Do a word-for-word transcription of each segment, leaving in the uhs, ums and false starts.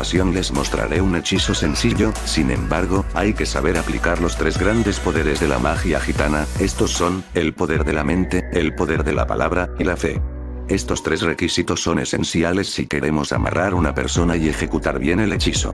continuación les mostraré un hechizo sencillo, sin embargo, hay que saber aplicar los tres grandes poderes de la magia gitana, estos son, el poder de la mente, el poder de la palabra, y la fe. Estos tres requisitos son esenciales si queremos amarrar a una persona y ejecutar bien el hechizo.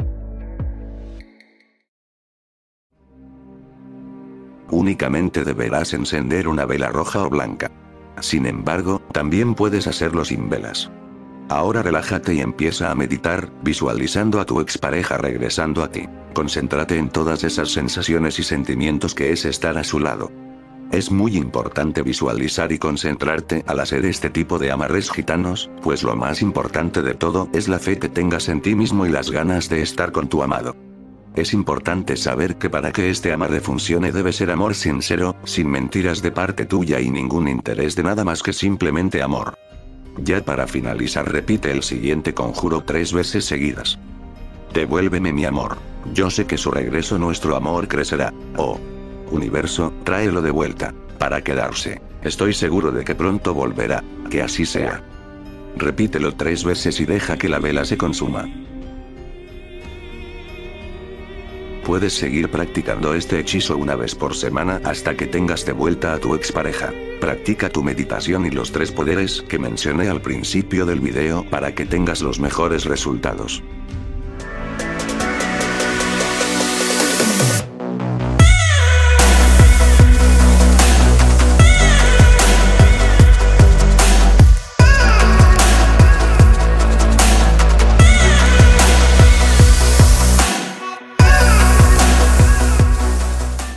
Únicamente deberás encender una vela roja o blanca. Sin embargo, también puedes hacerlo sin velas. Ahora relájate y empieza a meditar, visualizando a tu expareja regresando a ti. Concéntrate en todas esas sensaciones y sentimientos que es estar a su lado. Es muy importante visualizar y concentrarte al hacer este tipo de amarres gitanos, pues lo más importante de todo es la fe que tengas en ti mismo y las ganas de estar con tu amado. Es importante saber que para que este amarre funcione debe ser amor sincero, sin mentiras de parte tuya y ningún interés de nada más que simplemente amor. Ya para finalizar repite el siguiente conjuro tres veces seguidas. Devuélveme mi amor. Yo sé que su regreso nuestro amor crecerá. Oh. Universo, tráelo de vuelta, para quedarse. Estoy seguro de que pronto volverá. Que así sea. Repítelo tres veces y deja que la vela se consuma. Puedes seguir practicando este hechizo una vez por semana hasta que tengas de vuelta a tu expareja. Practica tu meditación y los tres poderes que mencioné al principio del video para que tengas los mejores resultados.